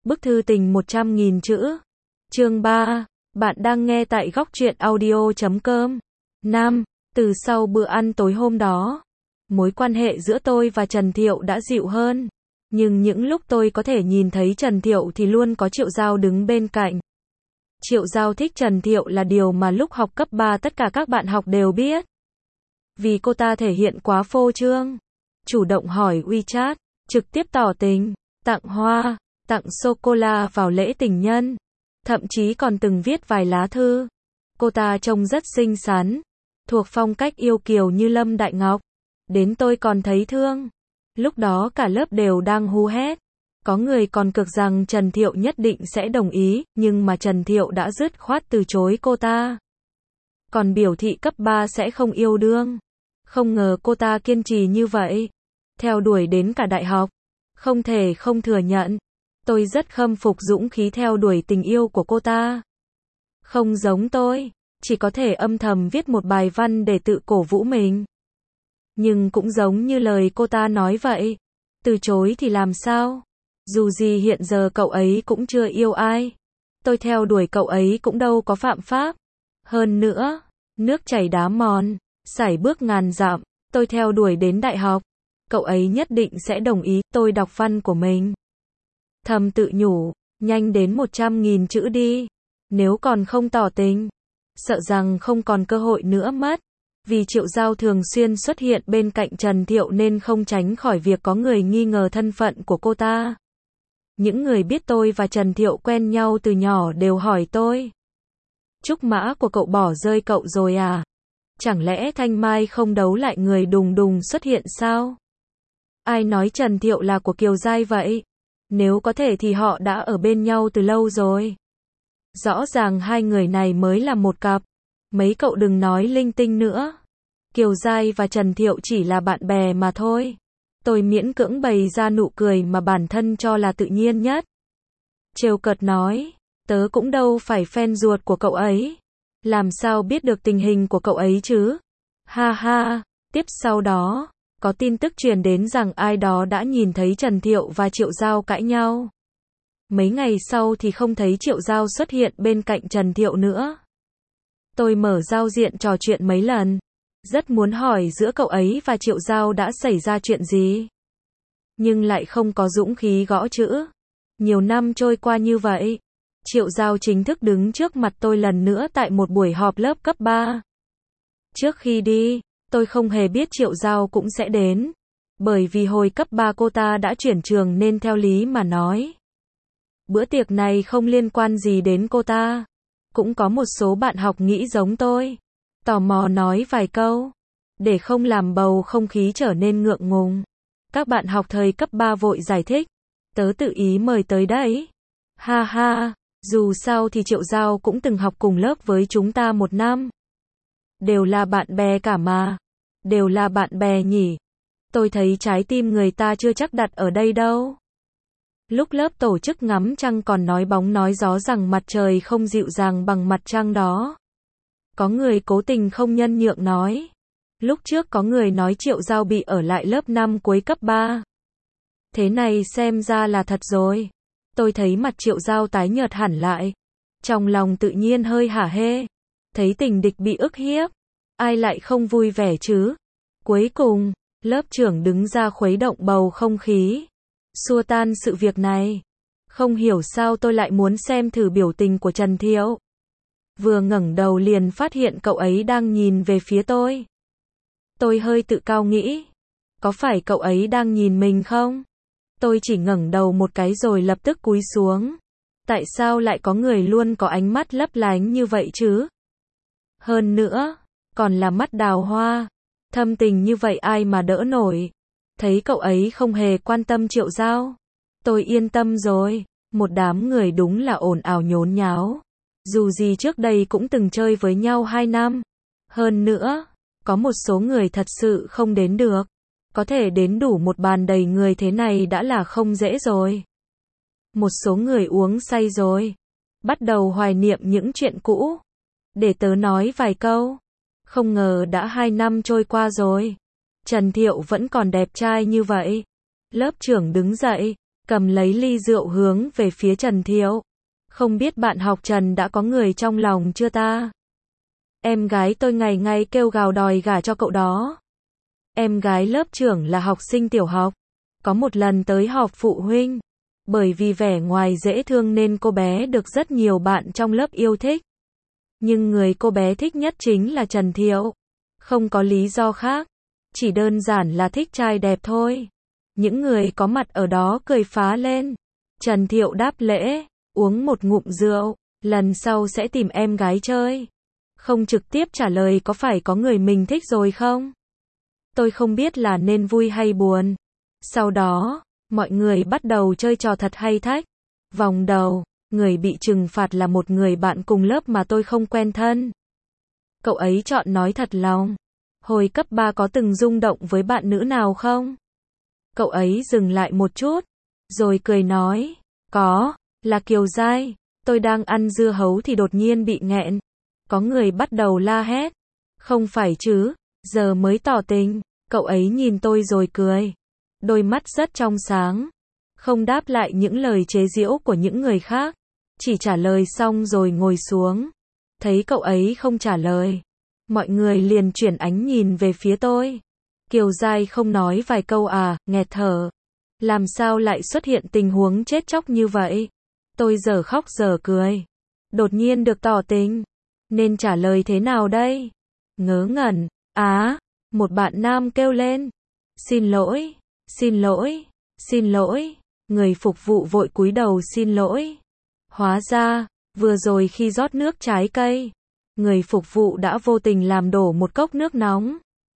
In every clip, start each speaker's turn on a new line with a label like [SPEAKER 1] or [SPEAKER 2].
[SPEAKER 1] Bức thư tình 100.000 chữ. Chương 3. Bạn đang nghe tại góc truyện audio.com. Nam. Từ sau bữa ăn tối hôm đó, mối quan hệ giữa tôi và Trần Thiệu đã dịu hơn. Nhưng những lúc tôi có thể nhìn thấy Trần Thiệu thì luôn có Triệu Giao đứng bên cạnh. Triệu Giao thích Trần Thiệu là điều mà lúc học cấp 3 tất cả các bạn học đều biết. Vì cô ta thể hiện quá phô trương. Chủ động hỏi WeChat, trực tiếp tỏ tình, tặng hoa, tặng sô-cô-la vào lễ tình nhân. Thậm chí còn từng viết vài lá thư. Cô ta trông rất xinh xắn, thuộc phong cách yêu kiều như Lâm Đại Ngọc. Đến tôi còn thấy thương. Lúc đó cả lớp đều đang hú hét. Có người còn cực rằng Trần Thiệu nhất định sẽ đồng ý, nhưng mà Trần Thiệu đã dứt khoát từ chối cô ta. Còn biểu thị cấp 3 sẽ không yêu đương. Không ngờ cô ta kiên trì như vậy. Theo đuổi đến cả đại học. Không thể không thừa nhận. Tôi rất khâm phục dũng khí theo đuổi tình yêu của cô ta. Không giống tôi, chỉ có thể âm thầm viết một bài văn để tự cổ vũ mình. Nhưng cũng giống như lời cô ta nói vậy. Từ chối thì làm sao? Dù gì hiện giờ cậu ấy cũng chưa yêu ai. Tôi theo đuổi cậu ấy cũng đâu có phạm pháp. Hơn nữa, nước chảy đá mòn, sải bước ngàn dặm, tôi theo đuổi đến đại học. Cậu ấy nhất định sẽ đồng ý. Tôi đọc văn của mình. Thầm tự nhủ, nhanh đến 100.000 chữ đi. Nếu còn không tỏ tình, sợ rằng không còn cơ hội nữa mất. Vì Triệu Giao thường xuyên xuất hiện bên cạnh Trần Thiệu nên không tránh khỏi việc có người nghi ngờ thân phận của cô ta. Những người biết tôi và Trần Thiệu quen nhau từ nhỏ đều hỏi tôi. Trúc mã của cậu bỏ rơi cậu rồi à? Chẳng lẽ Thanh Mai không đấu lại người đùng đùng xuất hiện sao? Ai nói Trần Thiệu là của Kiều Giai vậy? Nếu có thể thì họ đã ở bên nhau từ lâu rồi. Rõ ràng hai người này mới là một cặp. Mấy cậu đừng nói linh tinh nữa. Kiều Giai và Trần Thiệu chỉ là bạn bè mà thôi. Tôi miễn cưỡng bày ra nụ cười mà bản thân cho là tự nhiên nhất. Trêu cợt nói, tớ cũng đâu phải fan ruột của cậu ấy. Làm sao biết được tình hình của cậu ấy chứ? Ha ha, tiếp sau đó, có tin tức truyền đến rằng ai đó đã nhìn thấy Trần Thiệu và Triệu Giao cãi nhau. Mấy ngày sau thì không thấy Triệu Giao xuất hiện bên cạnh Trần Thiệu nữa. Tôi mở giao diện trò chuyện mấy lần. Rất muốn hỏi giữa cậu ấy và Triệu Giao đã xảy ra chuyện gì. Nhưng lại không có dũng khí gõ chữ. Nhiều năm trôi qua như vậy. Triệu Giao chính thức đứng trước mặt tôi lần nữa tại một buổi họp lớp cấp 3. Trước khi đi, tôi không hề biết Triệu Giao cũng sẽ đến. Bởi vì hồi cấp 3 cô ta đã chuyển trường nên theo lý mà nói. Bữa tiệc này không liên quan gì đến cô ta. Cũng có một số bạn học nghĩ giống tôi. Tò mò nói vài câu. Để không làm bầu không khí trở nên ngượng ngùng. Các bạn học thời cấp 3 vội giải thích. Tớ tự ý mời tới đấy. Ha ha, dù sao thì Triệu Giao cũng từng học cùng lớp với chúng ta một năm. Đều là bạn bè cả mà. Đều là bạn bè nhỉ. Tôi thấy trái tim người ta chưa chắc đặt ở đây đâu. Lúc lớp tổ chức ngắm trăng còn nói bóng nói gió rằng mặt trời không dịu dàng bằng mặt trăng đó. Có người cố tình không nhân nhượng nói. Lúc trước có người nói Triệu Giao bị ở lại lớp 5 cuối cấp 3. Thế này xem ra là thật rồi. Tôi thấy mặt Triệu Giao tái nhợt hẳn lại. Trong lòng tự nhiên hơi hả hê. Thấy tình địch bị ức hiếp. Ai lại không vui vẻ chứ? Cuối cùng, lớp trưởng đứng ra khuấy động bầu không khí. Xua tan sự việc này. Không hiểu sao tôi lại muốn xem thử biểu tình của Trần Thiệu. Vừa ngẩng đầu liền phát hiện cậu ấy đang nhìn về phía tôi. Tôi hơi tự cao nghĩ. Có phải cậu ấy đang nhìn mình không? Tôi chỉ ngẩng đầu một cái rồi lập tức cúi xuống. Tại sao lại có người luôn có ánh mắt lấp lánh như vậy chứ? Hơn nữa, còn là mắt đào hoa. Thâm tình như vậy ai mà đỡ nổi. Thấy cậu ấy không hề quan tâm Triệu Giao. Tôi yên tâm rồi. Một đám người đúng là ồn ào nhốn nháo. Dù gì trước đây cũng từng chơi với nhau 2 năm. Hơn nữa, có một số người thật sự không đến được. Có thể đến đủ một bàn đầy người thế này đã là không dễ rồi. Một số người uống say rồi. Bắt đầu hoài niệm những chuyện cũ. Để tớ nói vài câu. Không ngờ đã 2 năm trôi qua rồi. Trần Thiệu vẫn còn đẹp trai như vậy. Lớp trưởng đứng dậy, cầm lấy ly rượu hướng về phía Trần Thiệu. Không biết bạn học Trần đã có người trong lòng chưa ta? Em gái tôi ngày ngày kêu gào đòi gả cho cậu đó. Em gái lớp trưởng là học sinh tiểu học. Có một lần tới họp phụ huynh. Bởi vì vẻ ngoài dễ thương nên cô bé được rất nhiều bạn trong lớp yêu thích. Nhưng người cô bé thích nhất chính là Trần Thiệu. Không có lý do khác. Chỉ đơn giản là thích trai đẹp thôi. Những người có mặt ở đó cười phá lên. Trần Thiệu đáp lễ, uống một ngụm rượu, lần sau sẽ tìm em gái chơi. Không trực tiếp trả lời có phải có người mình thích rồi không? Tôi không biết là nên vui hay buồn. Sau đó, mọi người bắt đầu chơi trò thật hay thách. Vòng đầu, người bị trừng phạt là một người bạn cùng lớp mà tôi không quen thân. Cậu ấy chọn nói thật lòng. Hồi cấp 3 có từng rung động với bạn nữ nào không? Cậu ấy dừng lại một chút, rồi cười nói, có, là Kiều Giai. Tôi đang ăn dưa hấu thì đột nhiên bị nghẹn. Có người bắt đầu la hét. Không phải chứ, giờ mới tỏ tình. Cậu ấy nhìn tôi rồi cười. Đôi mắt rất trong sáng. Không đáp lại những lời chế giễu của những người khác. Chỉ trả lời xong rồi ngồi xuống. Thấy cậu ấy không trả lời. Mọi người liền chuyển ánh nhìn về phía tôi. Kiều Giai không nói vài câu à, nghẹt thở. Làm sao lại xuất hiện tình huống chết chóc như vậy? Tôi giờ khóc giờ cười. Đột nhiên được tỏ tình. Nên trả lời thế nào đây? Ngớ ngẩn. Một bạn nam kêu lên. Xin lỗi, xin lỗi, xin lỗi. Người phục vụ vội cúi đầu xin lỗi. Hóa ra, vừa rồi khi rót nước trái cây, người phục vụ đã vô tình làm đổ một cốc nước nóng.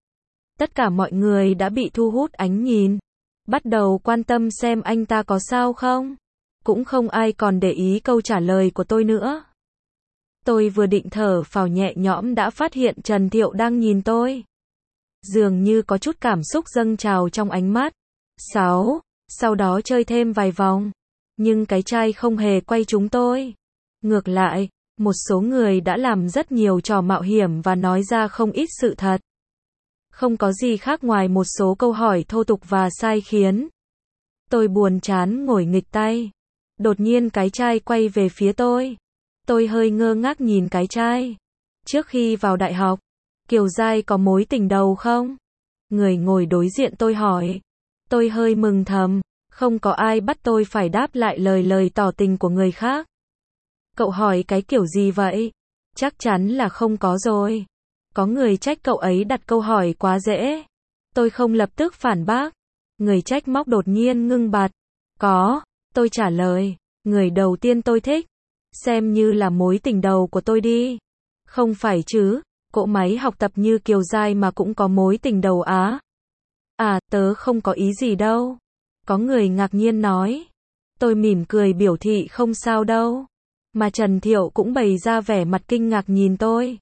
[SPEAKER 1] Tất cả mọi người đã bị thu hút ánh nhìn. Bắt đầu quan tâm xem anh ta có sao không. Cũng không ai còn để ý câu trả lời của tôi nữa. Tôi vừa định thở phào nhẹ nhõm đã phát hiện Trần Thiệu đang nhìn tôi. Dường như có chút cảm xúc dâng trào trong ánh mắt. Sau đó chơi thêm vài vòng. Nhưng cái chai không hề quay trúng tôi. Ngược lại, một số người đã làm rất nhiều trò mạo hiểm và nói ra không ít sự thật. Không có gì khác ngoài một số câu hỏi thô tục và sai khiến. Tôi buồn chán ngồi nghịch tay. Đột nhiên cái chai quay về phía tôi. Tôi hơi ngơ ngác nhìn cái chai. Trước khi vào đại học, Kiều Giai có mối tình đầu không? Người ngồi đối diện tôi hỏi. Tôi hơi mừng thầm. Không có ai bắt tôi phải đáp lại lời tỏ tình của người khác. Cậu hỏi cái kiểu gì vậy? Chắc chắn là không có rồi. Có người trách cậu ấy đặt câu hỏi quá dễ. Tôi không lập tức phản bác. Người trách móc đột nhiên ngưng bặt. Có, tôi trả lời. Người đầu tiên tôi thích. Xem như là mối tình đầu của tôi đi. Không phải chứ, cỗ máy học tập như Kiều Giai mà cũng có mối tình đầu á. Tớ không có ý gì đâu. Có người ngạc nhiên nói. Tôi mỉm cười biểu thị không sao đâu. Mà Trần Thiệu cũng bày ra vẻ mặt kinh ngạc nhìn tôi.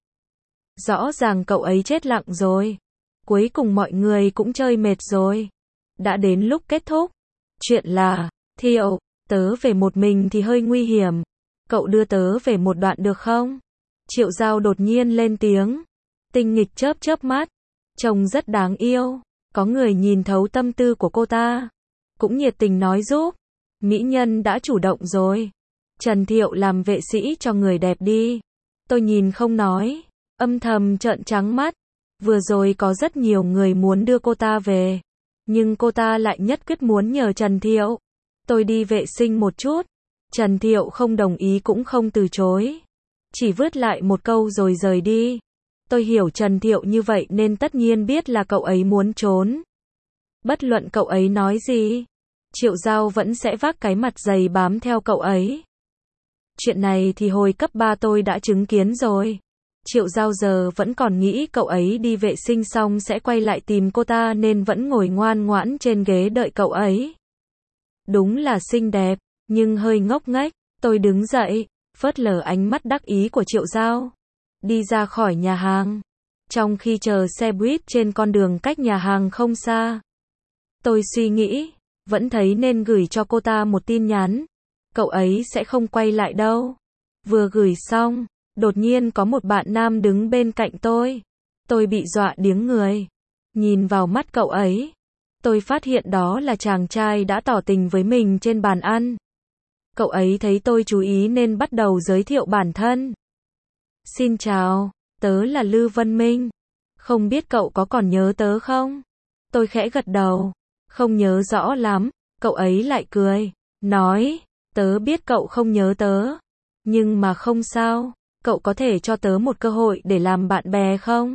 [SPEAKER 1] Rõ ràng cậu ấy chết lặng rồi. Cuối cùng mọi người cũng chơi mệt rồi. Đã đến lúc kết thúc. Chuyện là, Thiệu, tớ về một mình thì hơi nguy hiểm. Cậu đưa tớ về một đoạn được không? Triệu Giao đột nhiên lên tiếng. Tinh nghịch chớp mắt. Trông rất đáng yêu. Có người nhìn thấu tâm tư của cô ta. Cũng nhiệt tình nói giúp. Mỹ nhân đã chủ động rồi. Trần Thiệu làm vệ sĩ cho người đẹp đi. Tôi nhìn không nói. Âm thầm trợn trắng mắt. Vừa rồi có rất nhiều người muốn đưa cô ta về. Nhưng cô ta lại nhất quyết muốn nhờ Trần Thiệu. Tôi đi vệ sinh một chút. Trần Thiệu không đồng ý cũng không từ chối. Chỉ vứt lại một câu rồi rời đi. Tôi hiểu Trần Thiệu như vậy nên tất nhiên biết là cậu ấy muốn trốn. Bất luận cậu ấy nói gì, Triệu Giao vẫn sẽ vác cái mặt dày bám theo cậu ấy. Chuyện này thì hồi cấp 3 tôi đã chứng kiến rồi. Triệu Giao giờ vẫn còn nghĩ cậu ấy đi vệ sinh xong sẽ quay lại tìm cô ta nên vẫn ngồi ngoan ngoãn trên ghế đợi cậu ấy. Đúng là xinh đẹp, nhưng hơi ngốc nghếch. Tôi đứng dậy, phớt lờ ánh mắt đắc ý của Triệu Giao. Đi ra khỏi nhà hàng. Trong khi chờ xe buýt trên con đường cách nhà hàng không xa. Tôi suy nghĩ, vẫn thấy nên gửi cho cô ta một tin nhắn. Cậu ấy sẽ không quay lại đâu. Vừa gửi xong, đột nhiên có một bạn nam đứng bên cạnh tôi. Tôi bị dọa điếng người. Nhìn vào mắt cậu ấy. tôi phát hiện đó là chàng trai đã tỏ tình với mình trên bàn ăn. Cậu ấy thấy tôi chú ý nên bắt đầu giới thiệu bản thân. Xin chào, tớ là Lư Vân Minh. Không biết cậu có còn nhớ tớ không? Tôi khẽ gật đầu. Không nhớ rõ lắm. Cậu ấy lại cười. Nói, tớ biết cậu không nhớ tớ. Nhưng mà không sao. Cậu có thể cho tớ một cơ hội để làm bạn bè không?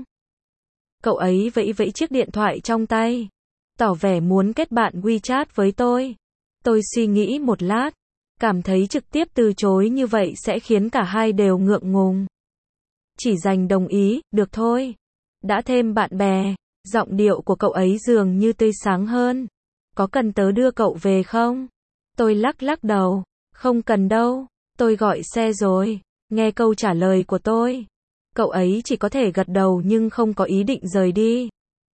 [SPEAKER 1] Cậu ấy vẫy vẫy chiếc điện thoại trong tay. Tỏ vẻ muốn kết bạn WeChat với tôi. Tôi suy nghĩ một lát. Cảm thấy trực tiếp từ chối như vậy sẽ khiến cả hai đều ngượng ngùng. Chỉ dành đồng ý, được thôi. Đã thêm bạn bè, giọng điệu của cậu ấy dường như tươi sáng hơn. Có cần tớ đưa cậu về không? Tôi lắc lắc đầu. Không cần đâu, tôi gọi xe rồi. Nghe câu trả lời của tôi. Cậu ấy chỉ có thể gật đầu nhưng không có ý định rời đi.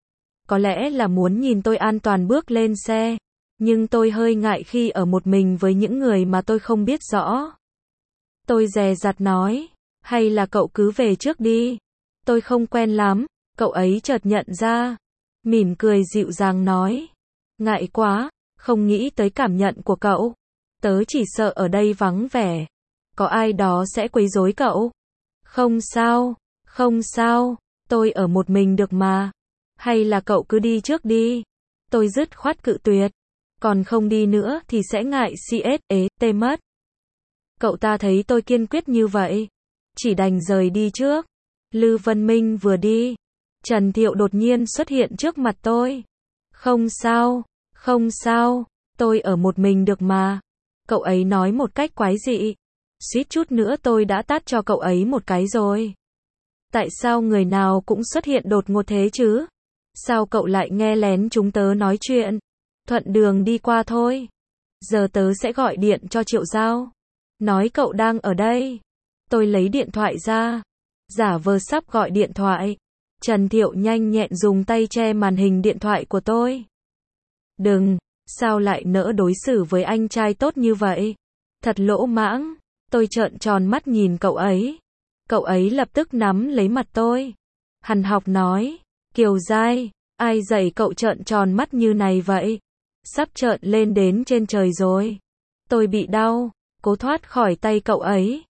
[SPEAKER 1] Có lẽ là muốn nhìn tôi an toàn bước lên xe. Nhưng tôi hơi ngại khi ở một mình với những người mà tôi không biết rõ. Tôi dè dặt nói, hay là cậu cứ về trước đi. Tôi không quen lắm, cậu ấy chợt nhận ra. Mỉm cười dịu dàng nói, ngại quá, không nghĩ tới cảm nhận của cậu. Tớ chỉ sợ ở đây vắng vẻ. Có ai đó sẽ quấy rối cậu. Không sao, không sao, tôi ở một mình được mà. Hay là cậu cứ đi trước đi. Tôi dứt khoát cự tuyệt. Còn không đi nữa thì sẽ ngại CSET mất. Cậu ta thấy tôi kiên quyết như vậy. Chỉ đành rời đi trước. Lư Vân Minh vừa đi. Trần Thiệu đột nhiên xuất hiện trước mặt tôi. Không sao, không sao, tôi ở một mình được mà. Cậu ấy nói một cách quái dị. Suýt chút nữa tôi đã tát cho cậu ấy một cái rồi. Tại sao người nào cũng xuất hiện đột ngột thế chứ? Sao cậu lại nghe lén chúng tớ nói chuyện? Thuận đường đi qua thôi. Giờ tớ sẽ gọi điện cho Triệu Giao. Nói cậu đang ở đây. Tôi lấy điện thoại ra. Giả vờ sắp gọi điện thoại. Trần Thiệu nhanh nhẹn dùng tay che màn hình điện thoại của tôi. Đừng, sao lại nỡ đối xử với anh trai tốt như vậy? Thật lỗ mãng. Tôi trợn tròn mắt nhìn cậu ấy. Cậu ấy lập tức nắm lấy mặt tôi. Hằn học nói, Kiều Giai, ai dạy cậu trợn tròn mắt như này vậy? Sắp trợn lên đến trên trời rồi. Tôi bị đau, cố thoát khỏi tay cậu ấy.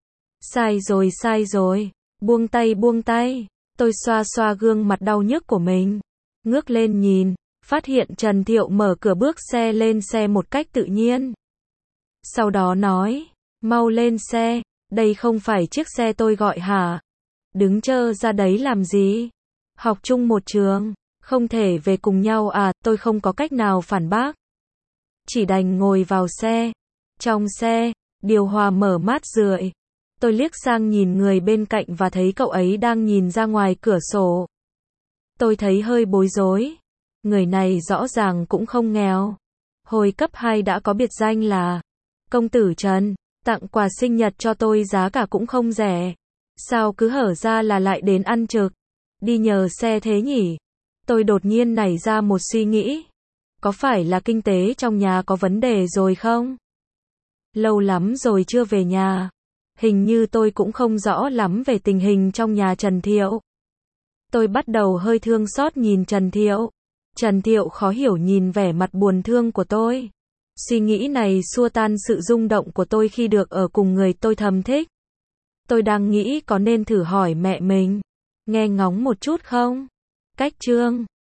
[SPEAKER 1] Sai rồi, buông tay. Tôi xoa xoa gương mặt đau nhức của mình. Ngước lên nhìn, phát hiện Trần Thiệu mở cửa bước xe lên xe một cách tự nhiên. Sau đó nói, mau lên xe, đây không phải chiếc xe tôi gọi hả? Đứng trơ ra đấy làm gì? Học chung một trường, không thể về cùng nhau à? Tôi không có cách nào phản bác. Chỉ đành ngồi vào xe. Trong xe, điều hòa mở mát rượi. Tôi liếc sang nhìn người bên cạnh và thấy cậu ấy đang nhìn ra ngoài cửa sổ. Tôi thấy hơi bối rối. Người này rõ ràng cũng không nghèo. Hồi cấp 2 đã có biệt danh là Công tử Trần, tặng quà sinh nhật cho tôi giá cả cũng không rẻ. Sao cứ hở ra là lại đến ăn trực, đi nhờ xe thế nhỉ? Tôi đột nhiên nảy ra một suy nghĩ. Có phải là kinh tế trong nhà có vấn đề rồi không? Lâu lắm rồi chưa về nhà. Hình như tôi cũng không rõ lắm về tình hình trong nhà Trần Thiệu. Tôi bắt đầu hơi thương xót nhìn Trần Thiệu. Trần Thiệu khó hiểu nhìn vẻ mặt buồn thương của tôi. Suy nghĩ này xua tan sự rung động của tôi khi được ở cùng người tôi thầm thích. Tôi đang nghĩ có nên thử hỏi mẹ mình. Nghe ngóng một chút không? Cách chương